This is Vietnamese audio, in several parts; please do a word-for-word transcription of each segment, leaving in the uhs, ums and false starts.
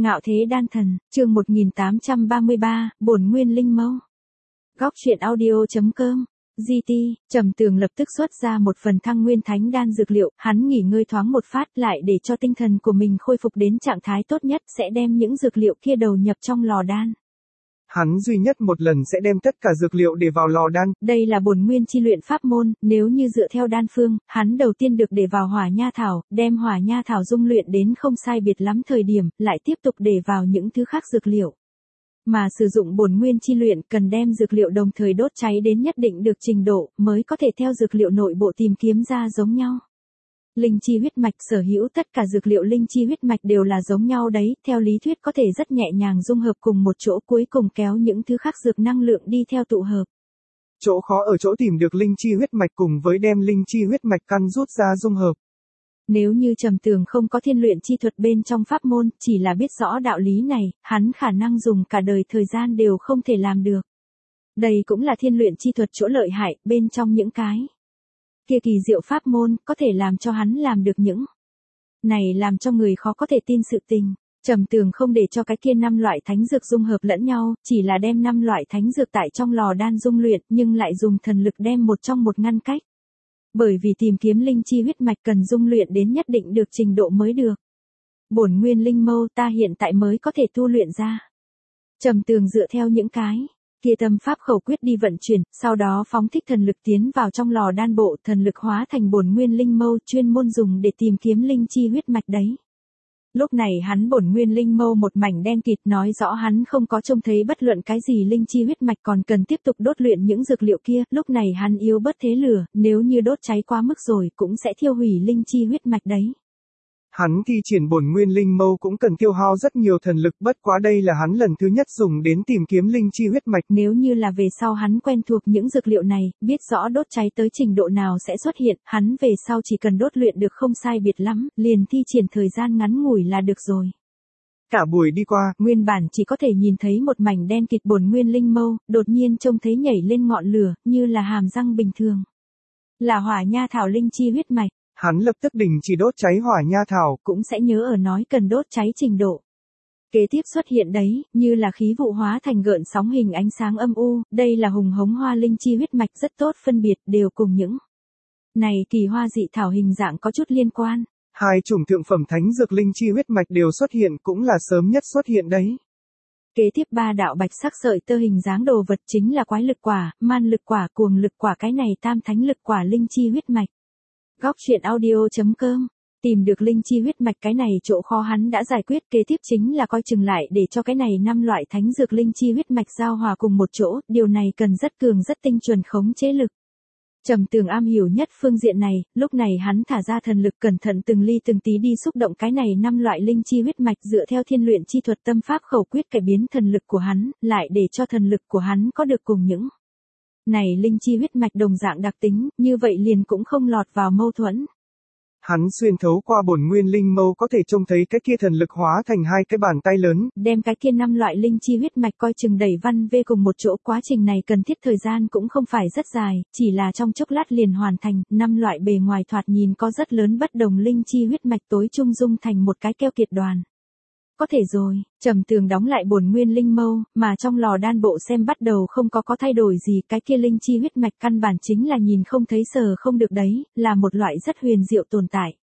Ngạo thế đan thần, chương một nghìn tám trăm ba mươi ba, bổn nguyên linh mâu. Góc truyện audio.com, giê tê, Trầm Tường lập tức xuất ra một phần thăng nguyên thánh đan dược liệu, hắn nghỉ ngơi thoáng một phát lại để cho tinh thần của mình khôi phục đến trạng thái tốt nhất sẽ đem những dược liệu kia đầu nhập trong lò đan. Hắn duy nhất một lần sẽ đem tất cả dược liệu để vào lò đan. Đây là bổn nguyên chi luyện pháp môn, nếu như dựa theo đan phương, hắn đầu tiên được để vào hỏa nha thảo, đem hỏa nha thảo dung luyện đến không sai biệt lắm thời điểm, lại tiếp tục để vào những thứ khác dược liệu. Mà sử dụng bổn nguyên chi luyện cần đem dược liệu đồng thời đốt cháy đến nhất định được trình độ, mới có thể theo dược liệu nội bộ tìm kiếm ra giống nhau. Linh chi huyết mạch sở hữu tất cả dược liệu linh chi huyết mạch đều là giống nhau đấy, theo lý thuyết có thể rất nhẹ nhàng dung hợp cùng một chỗ, cuối cùng kéo những thứ khác dược năng lượng đi theo tụ hợp. Chỗ khó ở chỗ tìm được linh chi huyết mạch cùng với đem linh chi huyết mạch căn rút ra dung hợp. Nếu như Trầm Tường không có thiên luyện chi thuật bên trong pháp môn, chỉ là biết rõ đạo lý này, hắn khả năng dùng cả đời thời gian đều không thể làm được. Đây cũng là thiên luyện chi thuật chỗ lợi hại, bên trong những cái kia kỳ diệu pháp môn, có thể làm cho hắn làm được những này làm cho người khó có thể tin sự tình. Trầm Tường không để cho cái kia năm loại thánh dược dung hợp lẫn nhau, chỉ là đem năm loại thánh dược tại trong lò đan dung luyện, nhưng lại dùng thần lực đem một trong một ngăn cách. Bởi vì tìm kiếm linh chi huyết mạch cần dung luyện đến nhất định được trình độ mới được. Bổn nguyên linh mâu ta hiện tại mới có thể tu luyện ra. Trầm Tường dựa theo những cái kia tâm pháp khẩu quyết đi vận chuyển, sau đó phóng thích thần lực tiến vào trong lò đan bộ, thần lực hóa thành bổn nguyên linh mâu chuyên môn dùng để tìm kiếm linh chi huyết mạch đấy. Lúc này hắn bổn nguyên linh mâu một mảnh đen kịt, nói rõ hắn không có trông thấy bất luận cái gì linh chi huyết mạch, còn cần tiếp tục đốt luyện những dược liệu kia, lúc này hắn yếu bớt thế lửa, nếu như đốt cháy quá mức rồi cũng sẽ thiêu hủy linh chi huyết mạch đấy. Hắn thi triển bổn nguyên linh mâu cũng cần tiêu hao rất nhiều thần lực, bất quá đây là hắn lần thứ nhất dùng đến tìm kiếm linh chi huyết mạch. Nếu như là về sau hắn quen thuộc những dược liệu này, biết rõ đốt cháy tới trình độ nào sẽ xuất hiện, hắn về sau chỉ cần đốt luyện được không sai biệt lắm, liền thi triển thời gian ngắn ngủi là được rồi. Cả buổi đi qua, nguyên bản chỉ có thể nhìn thấy một mảnh đen kịt bổn nguyên linh mâu, đột nhiên trông thấy nhảy lên ngọn lửa, như là hàm răng bình thường. Là hỏa nha thảo linh chi huyết mạch. Hắn lập tức đình chỉ đốt cháy hỏa nha thảo, cũng sẽ nhớ ở nói cần đốt cháy trình độ. Kế tiếp xuất hiện đấy, như là khí vụ hóa thành gợn sóng hình ánh sáng âm u, đây là hùng hống hoa linh chi huyết mạch rất tốt phân biệt, đều cùng những này kỳ hoa dị thảo hình dạng có chút liên quan. Hai chủng thượng phẩm thánh dược linh chi huyết mạch đều xuất hiện, cũng là sớm nhất xuất hiện đấy. Kế tiếp ba đạo bạch sắc sợi tơ hình dáng đồ vật chính là quái lực quả, man lực quả, cuồng lực quả, cái này tam thánh lực quả linh chi huyết mạch. Góc truyện audio.com, tìm được linh chi huyết mạch, cái này chỗ khó hắn đã giải quyết, kế tiếp chính là coi chừng lại để cho cái này năm loại thánh dược linh chi huyết mạch giao hòa cùng một chỗ, điều này cần rất cường rất tinh chuẩn khống chế lực. Trầm Tường am hiểu nhất phương diện này, lúc này hắn thả ra thần lực cẩn thận từng ly từng tí đi xúc động cái này năm loại linh chi huyết mạch, dựa theo thiên luyện chi thuật tâm pháp khẩu quyết cải biến thần lực của hắn, lại để cho thần lực của hắn có được cùng những này linh chi huyết mạch đồng dạng đặc tính, như vậy liền cũng không lọt vào mâu thuẫn. Hắn xuyên thấu qua bổn nguyên linh mâu có thể trông thấy cái kia thần lực hóa thành hai cái bàn tay lớn, đem cái kia năm loại linh chi huyết mạch coi chừng đẩy văn về cùng một chỗ, quá trình này cần thiết thời gian cũng không phải rất dài, chỉ là trong chốc lát liền hoàn thành, năm loại bề ngoài thoạt nhìn có rất lớn bất đồng linh chi huyết mạch tối trung dung thành một cái keo kiệt đoàn. Có thể rồi, Trầm Tường đóng lại bổn nguyên linh mâu, mà trong lò đan bộ xem bắt đầu không có có thay đổi gì, cái kia linh chi huyết mạch căn bản chính là nhìn không thấy sờ không được đấy, là một loại rất huyền diệu tồn tại.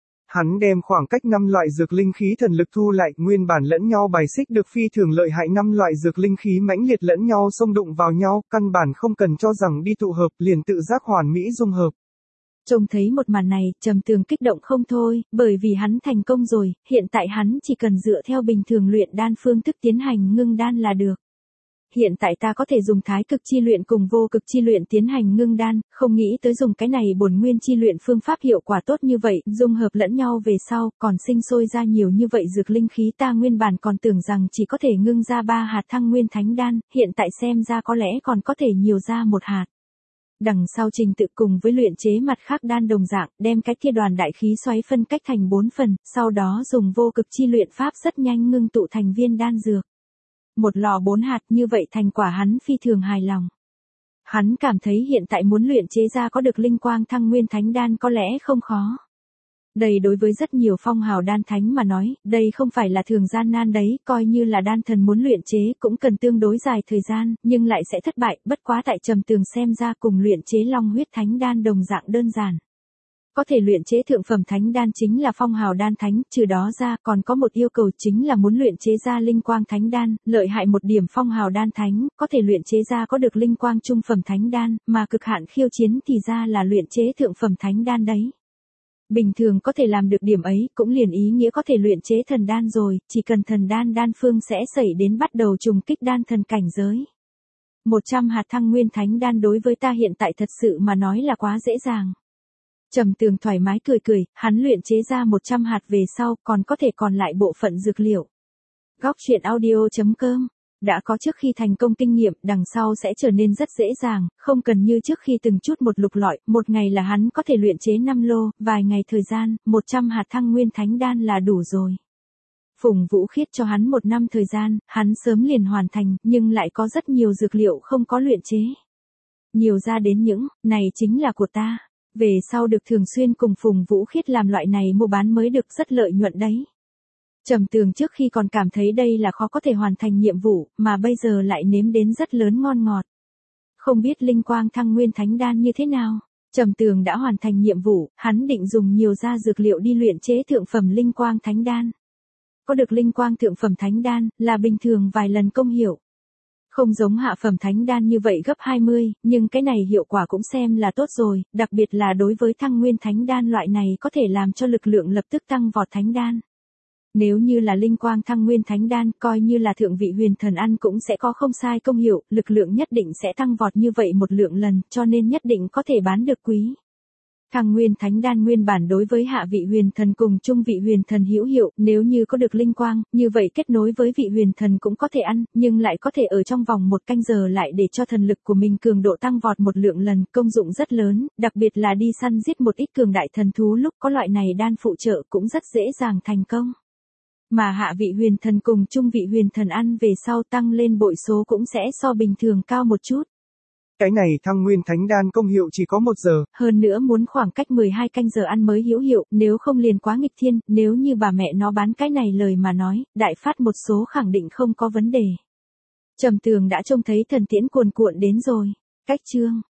Hắn đem khoảng cách năm loại dược linh khí thần lực thu lại, nguyên bản lẫn nhau bài xích được phi thường lợi hại năm loại dược linh khí mãnh liệt lẫn nhau xông đụng vào nhau, căn bản không cần cho rằng đi tụ hợp, liền tự giác hoàn mỹ dung hợp. Trông thấy một màn này, Trầm Tường kích động không thôi, bởi vì hắn thành công rồi, hiện tại hắn chỉ cần dựa theo bình thường luyện đan phương thức tiến hành ngưng đan là được. Hiện tại ta có thể dùng thái cực chi luyện cùng vô cực chi luyện tiến hành ngưng đan, không nghĩ tới dùng cái này bổn nguyên chi luyện phương pháp hiệu quả tốt như vậy, dung hợp lẫn nhau về sau, còn sinh sôi ra nhiều như vậy dược linh khí, ta nguyên bản còn tưởng rằng chỉ có thể ngưng ra ba hạt thăng nguyên thánh đan, hiện tại xem ra có lẽ còn có thể nhiều ra một hạt. Đằng sau trình tự cùng với luyện chế mặt khác đan đồng dạng, đem cái kia đoàn đại khí xoáy phân cách thành bốn phần, sau đó dùng vô cực chi luyện pháp rất nhanh ngưng tụ thành viên đan dược. Một lò bốn hạt, như vậy thành quả hắn phi thường hài lòng. Hắn cảm thấy hiện tại muốn luyện chế ra có được linh quang thăng nguyên thánh đan có lẽ không khó. Đây đối với rất nhiều phong hào đan thánh mà nói, đây không phải là thường gian nan đấy, coi như là đan thần muốn luyện chế cũng cần tương đối dài thời gian, nhưng lại sẽ thất bại, bất quá tại Trầm Tường xem ra cùng luyện chế long huyết thánh đan đồng dạng đơn giản. Có thể luyện chế thượng phẩm thánh đan chính là phong hào đan thánh, trừ đó ra còn có một yêu cầu chính là muốn luyện chế ra linh quang thánh đan, lợi hại một điểm phong hào đan thánh, có thể luyện chế ra có được linh quang trung phẩm thánh đan, mà cực hạn khiêu chiến thì ra là luyện chế thượng phẩm thánh đan đấy. Bình thường có thể làm được điểm ấy, cũng liền ý nghĩa có thể luyện chế thần đan rồi, chỉ cần thần đan đan phương sẽ xảy đến bắt đầu trùng kích đan thần cảnh giới. một trăm hạt thăng nguyên thánh đan đối với ta hiện tại thật sự mà nói là quá dễ dàng. Trầm Tường thoải mái cười cười, hắn luyện chế ra một trăm hạt về sau, còn có thể còn lại bộ phận dược liệu. Góc truyện audio chấm com. Đã có trước khi thành công kinh nghiệm, đằng sau sẽ trở nên rất dễ dàng, không cần như trước khi từng chút một lục lọi, một ngày là hắn có thể luyện chế năm lô, vài ngày thời gian, một trăm hạt thăng nguyên thánh đan là đủ rồi. Phùng Vũ Khiết cho hắn một năm thời gian, hắn sớm liền hoàn thành, nhưng lại có rất nhiều dược liệu không có luyện chế. Nhiều ra đến những, này chính là của ta. Về sau được thường xuyên cùng Phùng Vũ Khiết làm loại này mua bán mới được rất lợi nhuận đấy. Trầm Tường trước khi còn cảm thấy đây là khó có thể hoàn thành nhiệm vụ, mà bây giờ lại nếm đến rất lớn ngon ngọt. Không biết linh quang thăng nguyên thánh đan như thế nào? Trầm Tường đã hoàn thành nhiệm vụ, hắn định dùng nhiều gia dược liệu đi luyện chế thượng phẩm linh quang thánh đan. Có được linh quang thượng phẩm thánh đan, là bình thường vài lần công hiệu. Không giống hạ phẩm thánh đan như vậy gấp hai mươi, nhưng cái này hiệu quả cũng xem là tốt rồi, đặc biệt là đối với thăng nguyên thánh đan loại này có thể làm cho lực lượng lập tức tăng vọt thánh đan. Nếu như là linh quang thăng nguyên thánh đan, coi như là thượng vị huyền thần ăn cũng sẽ có không sai công hiệu, lực lượng nhất định sẽ tăng vọt như vậy một lượng lần, cho nên nhất định có thể bán được quý. Thăng nguyên thánh đan nguyên bản đối với hạ vị huyền thần cùng trung vị huyền thần hữu hiệu, nếu như có được linh quang, như vậy kết nối với vị huyền thần cũng có thể ăn, nhưng lại có thể ở trong vòng một canh giờ lại để cho thần lực của mình cường độ tăng vọt một lượng lần, công dụng rất lớn, đặc biệt là đi săn giết một ít cường đại thần thú lúc có loại này đan phụ trợ cũng rất dễ dàng thành công. Mà hạ vị huyền thần cùng trung vị huyền thần ăn về sau tăng lên bội số cũng sẽ so bình thường cao một chút. Cái này thăng nguyên thánh đan công hiệu chỉ có một giờ. Hơn nữa muốn khoảng cách mười hai canh giờ ăn mới hữu hiệu, nếu không liền quá nghịch thiên, nếu như bà mẹ nó bán cái này lời mà nói, đại phát một số khẳng định không có vấn đề. Trầm Tường đã trông thấy thần tiễn cuồn cuộn đến rồi. Cách chương